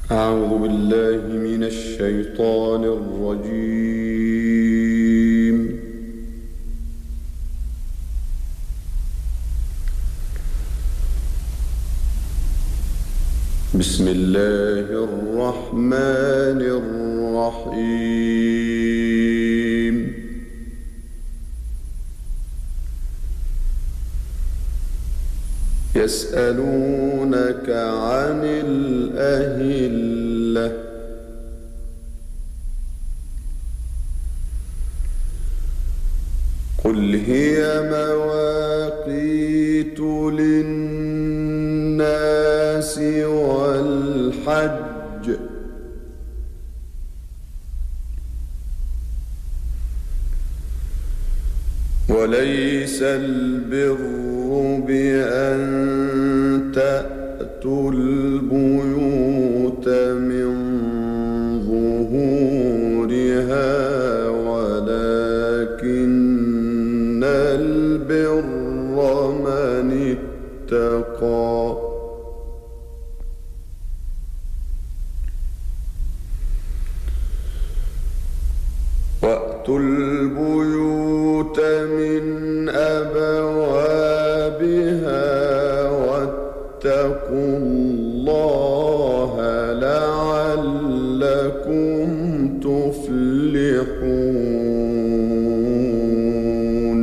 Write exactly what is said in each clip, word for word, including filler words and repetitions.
أعوذ بالله من الشيطان الرجيم. بسم الله الرحمن الرحيم. يسألونك عن الأهلة قل هي مواقيت للناس والحج وليس البر بأن تأتوا البيوت من ظهورها ولكن البر من اتقى وأتوا البيوت من أبوابها واتقوا الله لعلكم تفلحون.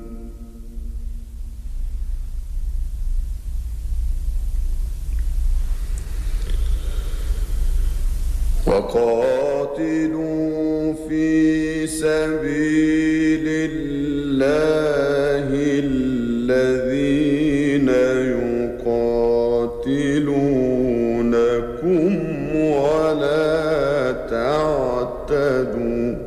وقاتلوا في سبيل الله الذين يقاتلونكم ولا تعتدوا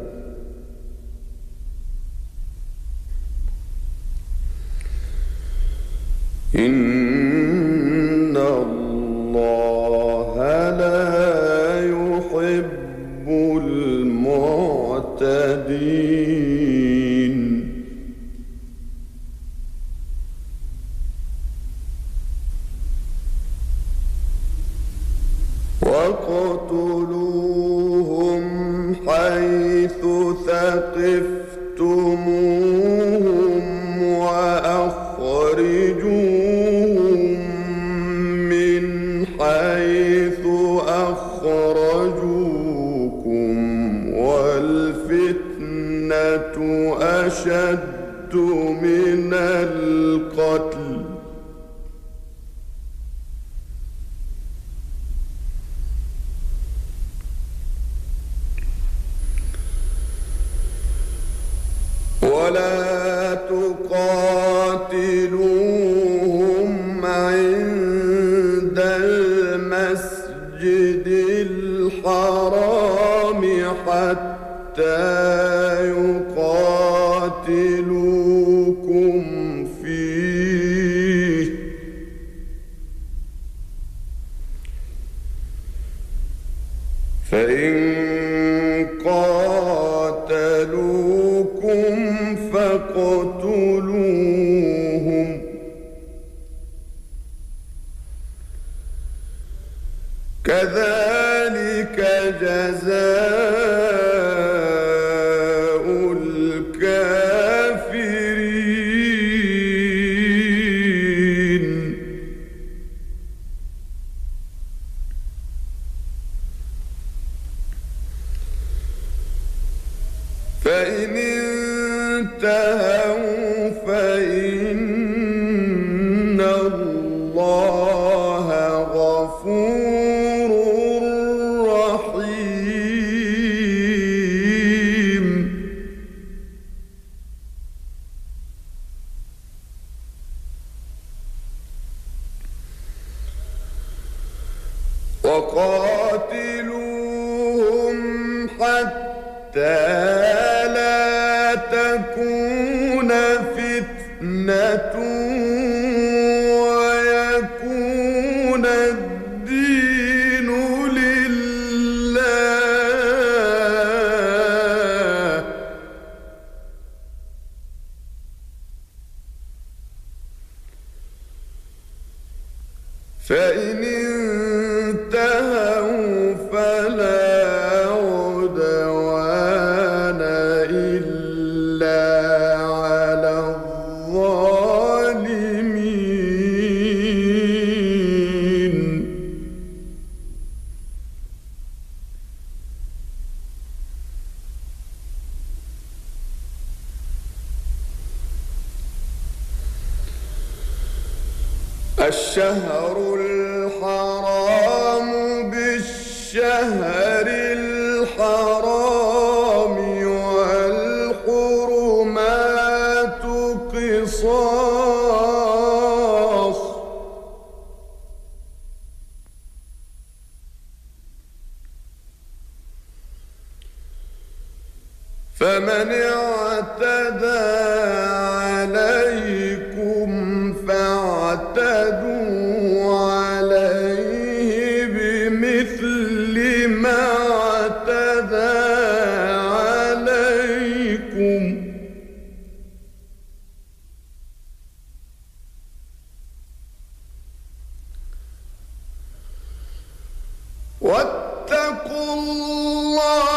إن الله لا يحب المعتدين. وَاقْتُلُوهُمْ حَيْثُ ثَقِفْتُمُوهُمْ وَأَخْرِجُوهُمْ مِنْ حَيْثُ أَخْرَجُوكُمْ وَالْفِتْنَةُ أَشَدُّ مِنَ الْقَتْلِ ولا تقاتلوهم عند المسجد الحرام حتى يقاتلوكم فيه فإن قاتلوكم فاقتلوهم كذلك جزاء الكافرين. فإن انتهوا فإن الله غفور رحيم. وقاتلوهم حتى لا تكون فتنة ويكون الدين لله فإن انتهوا الشهر الحرام بالشهر الحرام والحرمات قصاص فمن اعتدى عليكم فاعتدوا عليه بمثل ما اعتدى عليكم واتقوا الله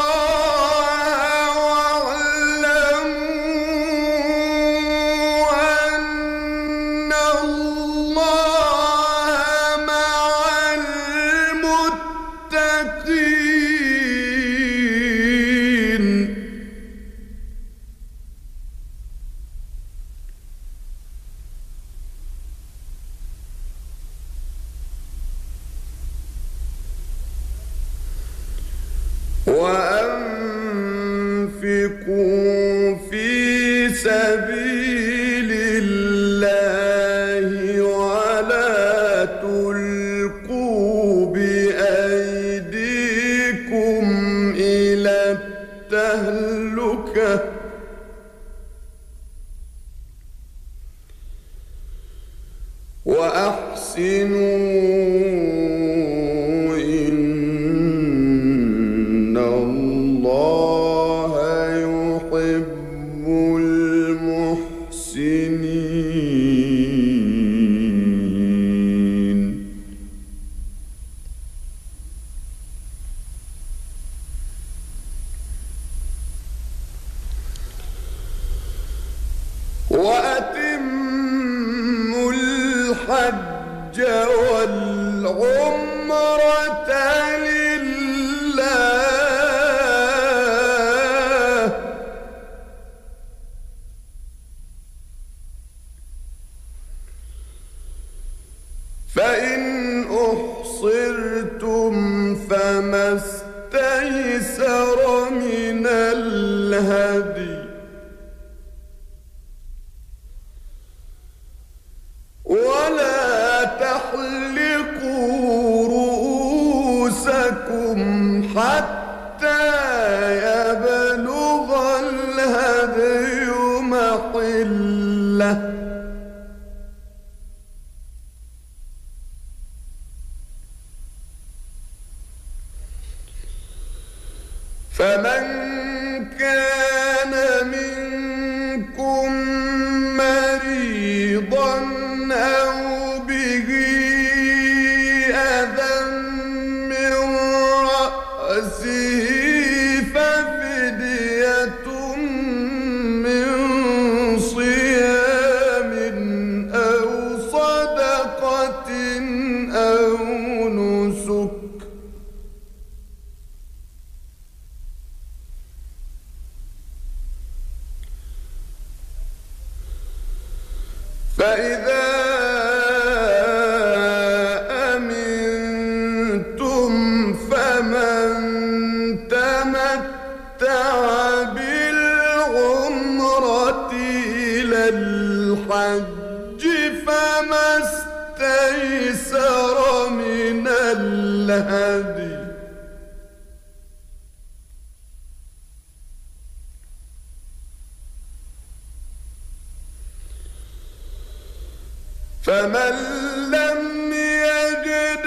وأنفقوا في سبيل الله ولا تلقوا بأيديكم إلى التهلكة وأحسنوا وأتموا الحج والعمرة لله فإن أحصرتم فما استيسر من الهدي ولا تحلقوا رؤوسكم حتى يبلغ الهدي محله فمن كان منكم مريضا أو به أذى من رأسه ففدية من صيام أو صدقة أو نسك فإذا أمنتم فمن تمتع بالعمرة إلى الحج فما استيسر من الهدي فمن لم يجد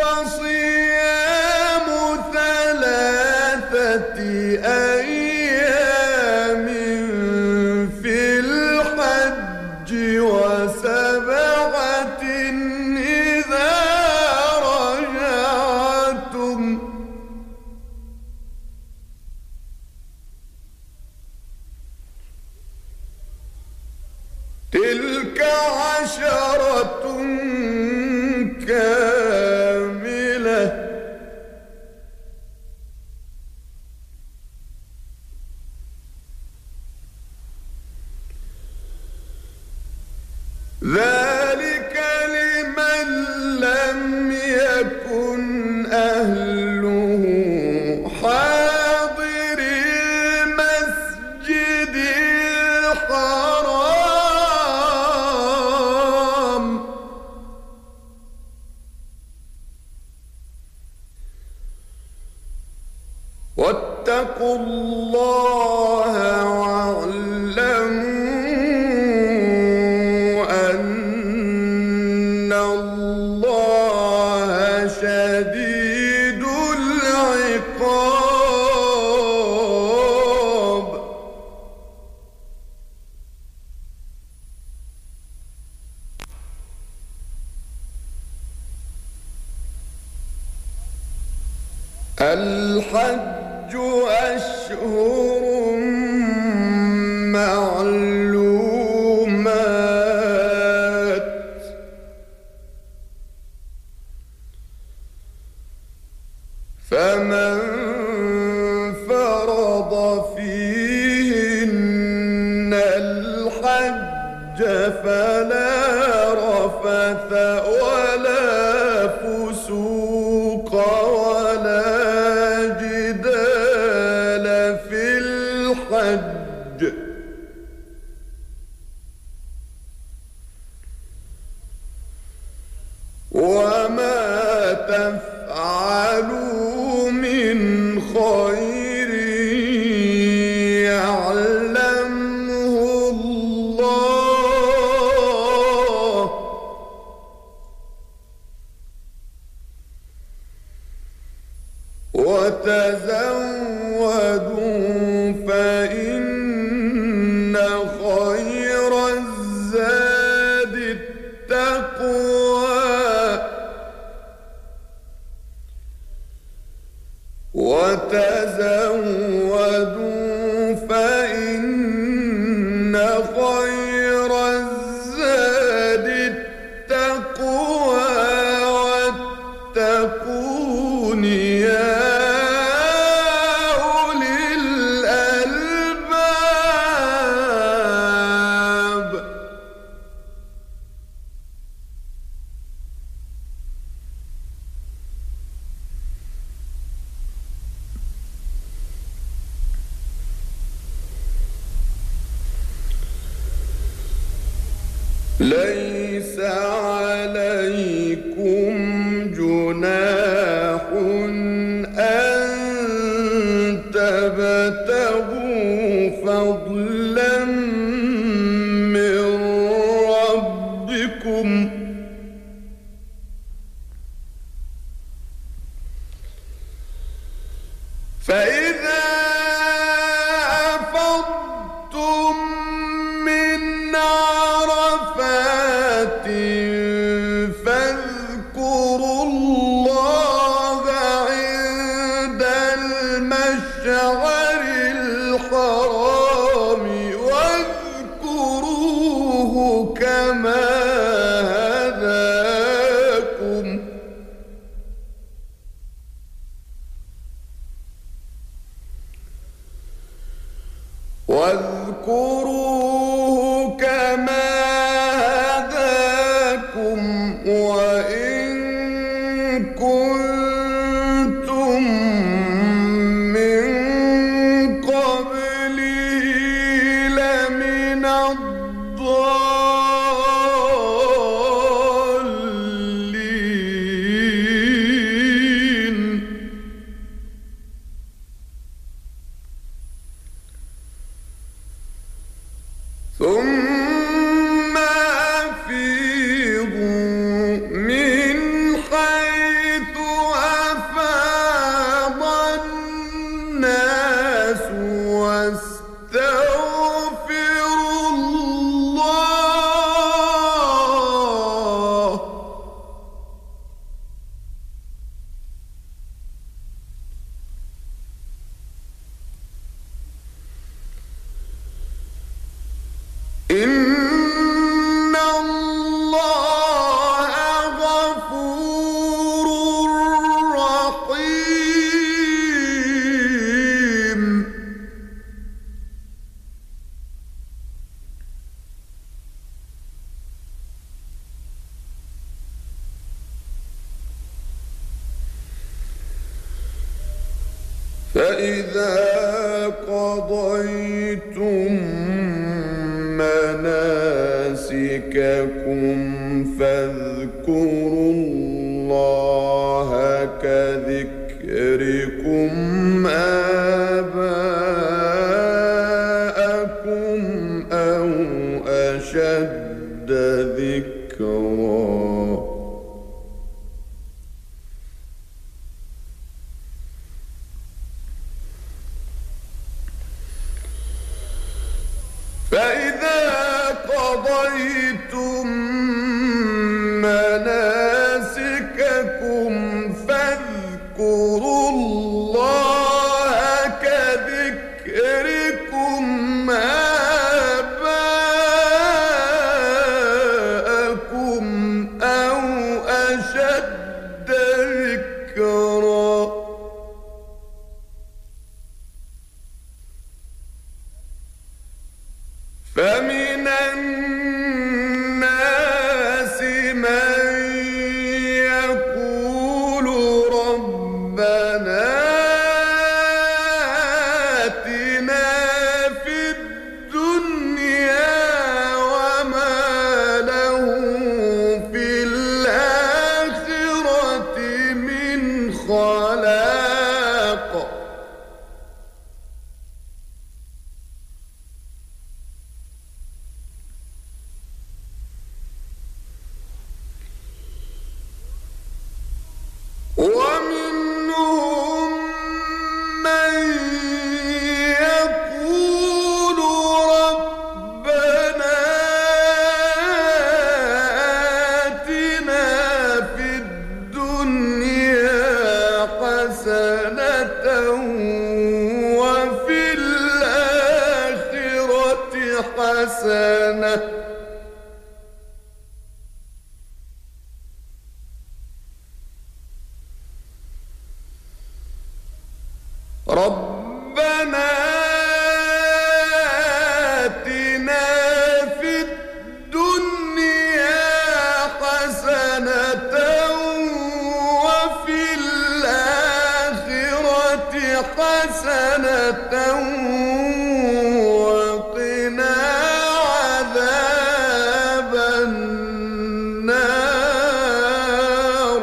فصيام ثلاثة أيام في الحج وسبعة إذا رجعتم تلك عشرة كاملة ذلك لمن واتقوا الله واعلموا أن الله شديد العقاب. الحج أشهر معلومات، فمن فرض فيهن الحج فلا رفث ولا فسوق ولا جدال في الحج، وما تفعلوا من خير يعلمه الله، وتزودوا فإن خير الزاد التقوى، وتزودوا فإن خير الزاد التقوى، واتقون يا أولي الألباب. ليس عليكم جناح أن تبتغوا فضلا من ربكم، فإذا أفضتم من عرفات فاذكروا الله عند المشعر الحرام، واذكروه كما هداكم، واذكروه كما هداكم وإن كنتم من قبله لمن الضالين. ثم أفيضوا من حيث أفاض الناس واستغفروا الله، إن الله غفور رحيم. فإذا قضيتم مناسككم فاذكروا الله كذكركم آباءكم فإذا قضيتم مناسككم فاذكروا الله كذكركم آباءكم أو أشد ذكرا. فمن الناس من يقول ربنا آتنا في الدنيا وما له في الآخرة من خلاق. ومنهم من يقول ربنا آتنا في الدنيا حسنة وفي الآخرة حسنة ربنا آتنا في الدنيا حسنة وفي الآخرة حسنة وقنا عذاب النار.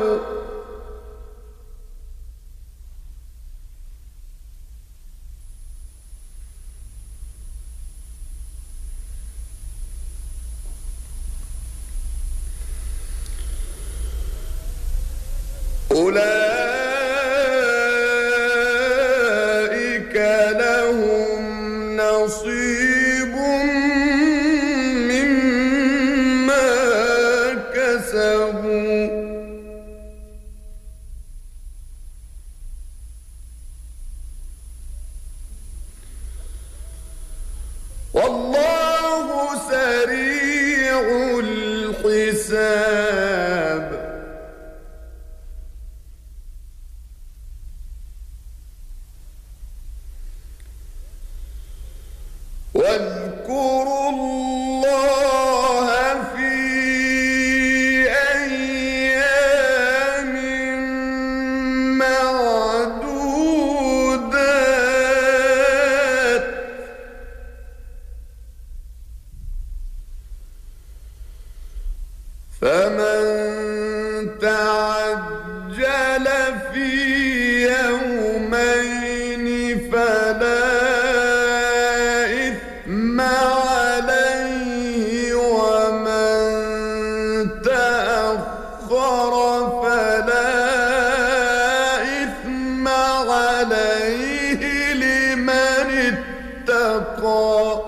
أولئك لهم نصيب مما كسبوا والله سريع الحساب. واذكروا الله في أيام معدودات فمن تعجل في يومين فلا إثم عليه ومن تأخر فلا إثم عليه لمن اتقى.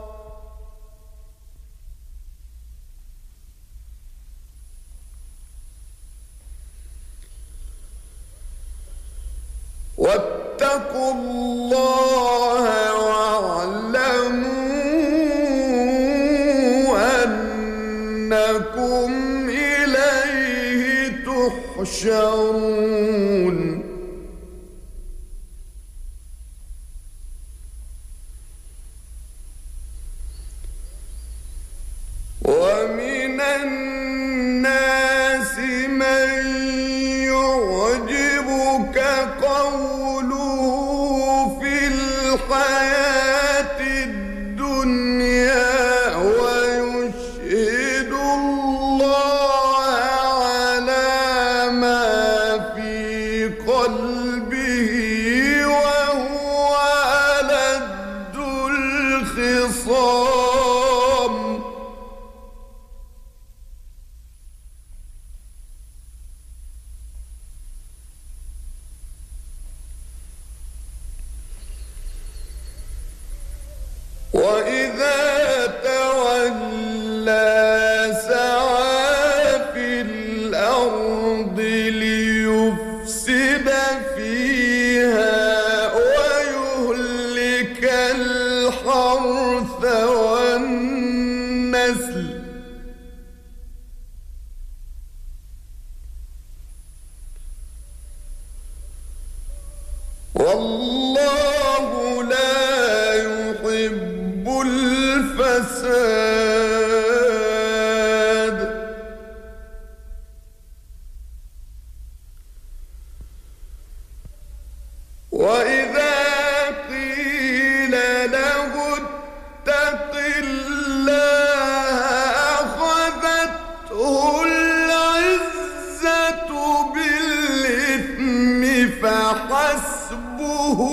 واتقوا الله واعلموا أنكم إليه تحشرون. ومن الناس من يعجبك قوله في الحياة الدنيا ويشهد الله على ما في قلبه وهو ألد الخصام. وإذا يفسد فيها ويهلك الحرث والنسل والله لا يحب الفساد. وإذا قيل له اتق الله أخذته العزة بالإثم فحسبه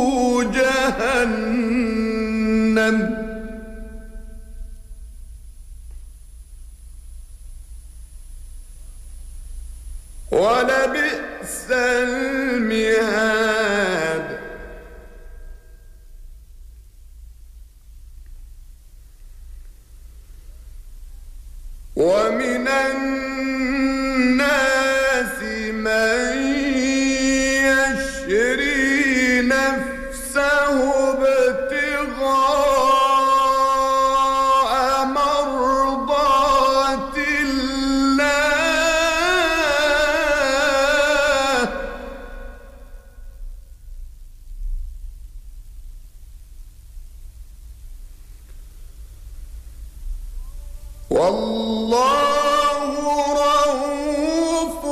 جهنم ولبئس المهاد. ومن الناس من يشري نفسه ابتغاء مرضات الله والله رؤوف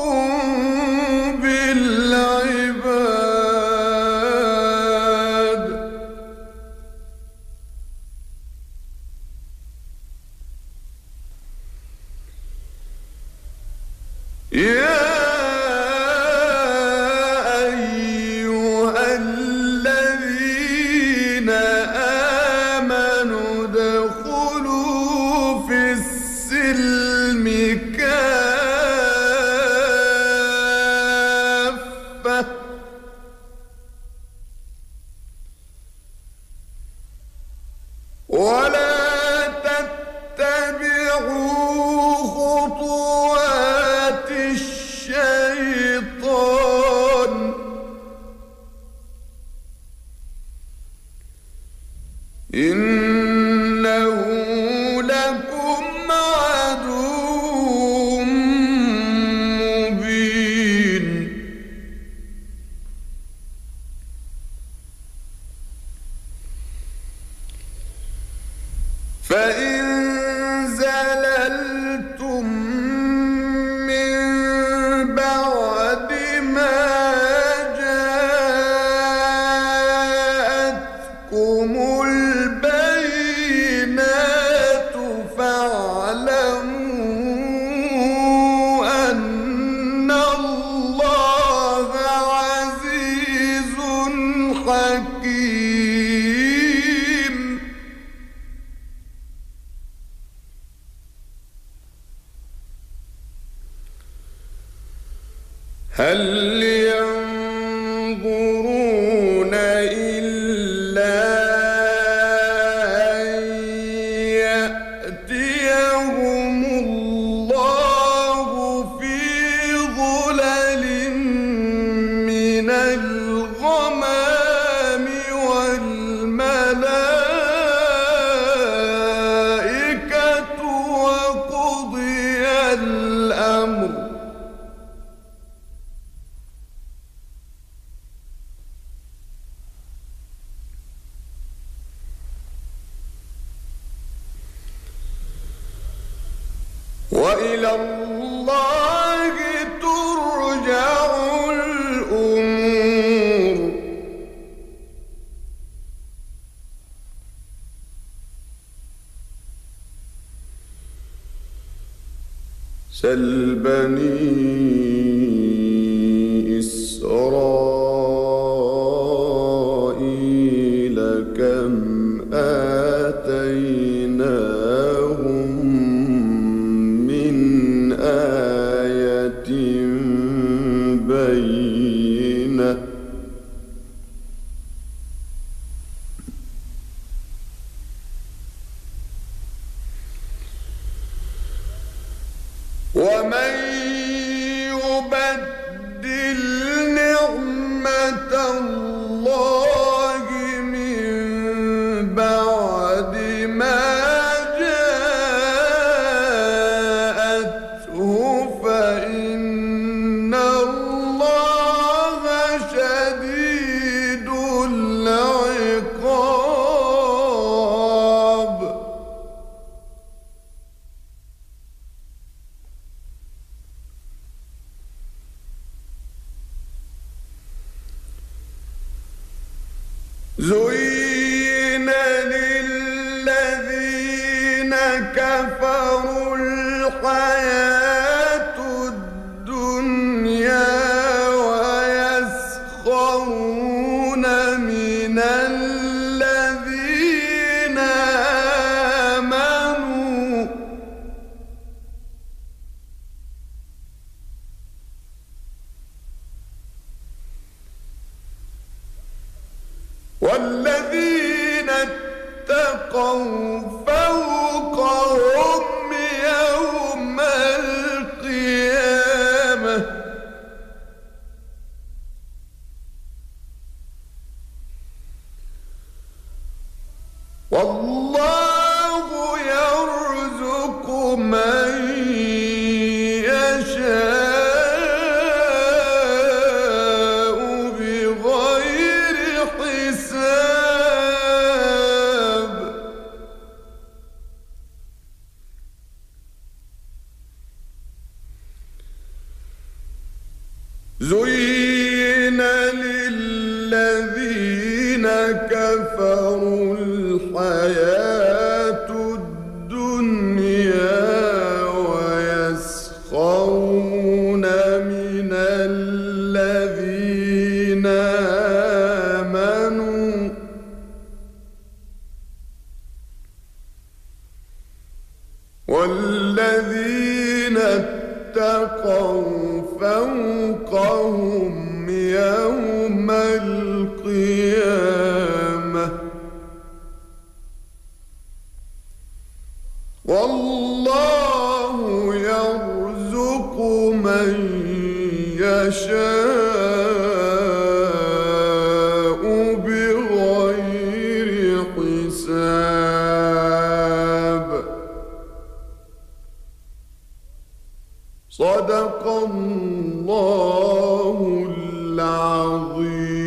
بالعباد. يا أيها الذين آمنوا ادخلوا في السلم كافة ولا تتبعوا خطوات الشيطان إنه لكم عدو مبين. فإن زللتم من بعد ما جاءتكم البينات فاعلموا أن الله عزيز حكيم. هل ينظرون إلا أن يأتيهم الله في ظلل من الغمام والملائكة وقضي الأمر وإلى الله ترجع الأمور. سل بني إسرائيل كم آتيناهم من آية بينة ومن يبدل زين للذين كفروا الحياة الدنيا ويسخرون من الذين آمنوا والذين اتقوا فوقهم يوم القيامة والله يرزق من يشاء بغير حساب زين للذين كفروا الحياة الدنيا ويسخرون من الذين آمنوا والذين اتقوا فوقهم يوم القيامة والله يرزق من يشاء بغير حساب صدق الله العظيم.